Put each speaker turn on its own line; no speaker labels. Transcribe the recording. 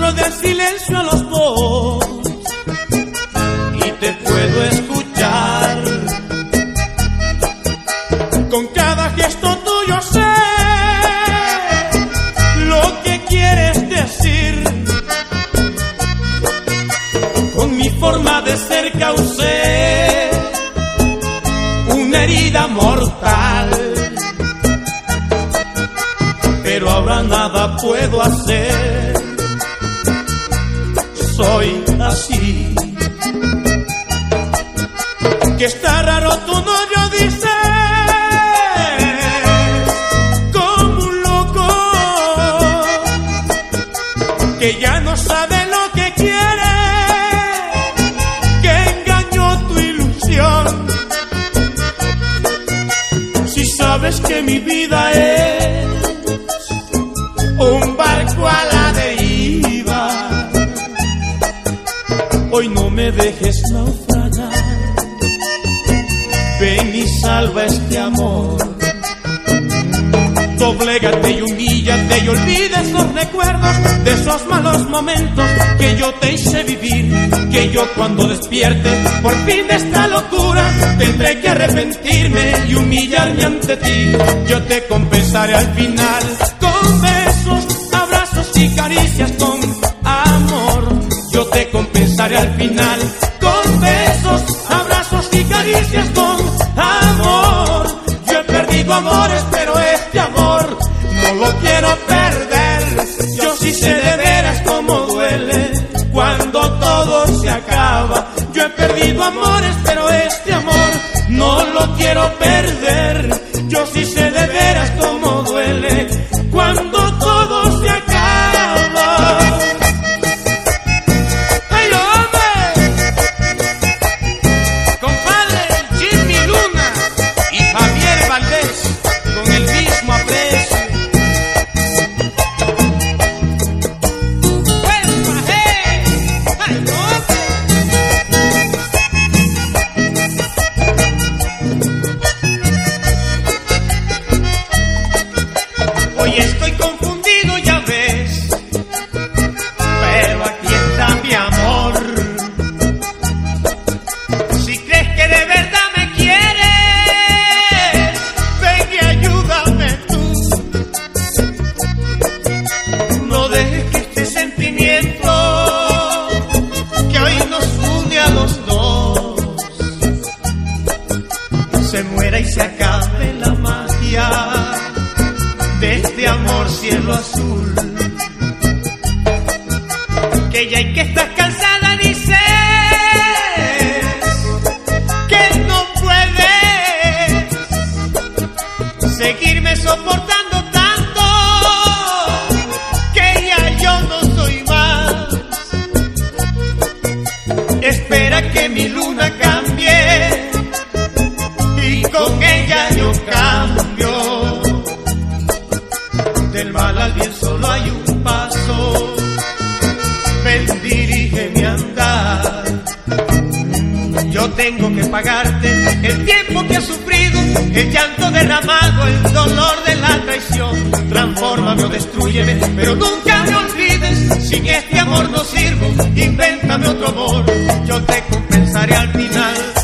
control del silencio a los dos y te puedo escuchar. Con cada gesto tuyo sé lo que quieres decir. Con mi forma de ser causé una herida mortal, pero ahora nada puedo hacer. Soy así. Que está raro tu novio, dice, como un loco, que ya no sabe lo que quiere, que engañó tu ilusión. Si sabes que mi vida es un barco a la deriva, hoy no me dejes naufragar. Ven y salva este amor. Doblégate y humíllate y olvida esos recuerdos de esos malos momentos que yo te hice vivir. Que yo cuando despierte por fin de esta locura tendré que arrepentirme y humillarme ante ti. Yo te compensaré al final con besos, abrazos y caricias con amor. Yo te compensaré al final con besos, abrazos y caricias con amor. Yo he perdido amores, pero este amor no lo quiero perder. Yo sí sé de veras cómo duele cuando todo se acaba. Yo he perdido amores, pero este amor no lo quiero perder. Yo sí sé de veras cómo duele cuando todo se acaba. Hoy estoy confundido, ya ves, pero aquí está mi amor. Si crees que de verdad me quieres, ven y ayúdame tú. No dejes que este sentimiento que hoy nos une a los dos se muera y se acabe la magia de este amor cielo azul. Que ya hay que estás cansada, dices que no puedes seguirme soportando tanto, que ya yo no soy más. Espera que mi luna cambie y con ella yo cambio. Del mal al bien solo hay un paso, ven, dirige mi andar. Yo tengo que pagarte el tiempo que has sufrido, el llanto derramado, el dolor de la traición. Transfórmame o destrúyeme, pero nunca me olvides. Sin este amor no sirvo, invéntame otro amor. Yo te compensaré al final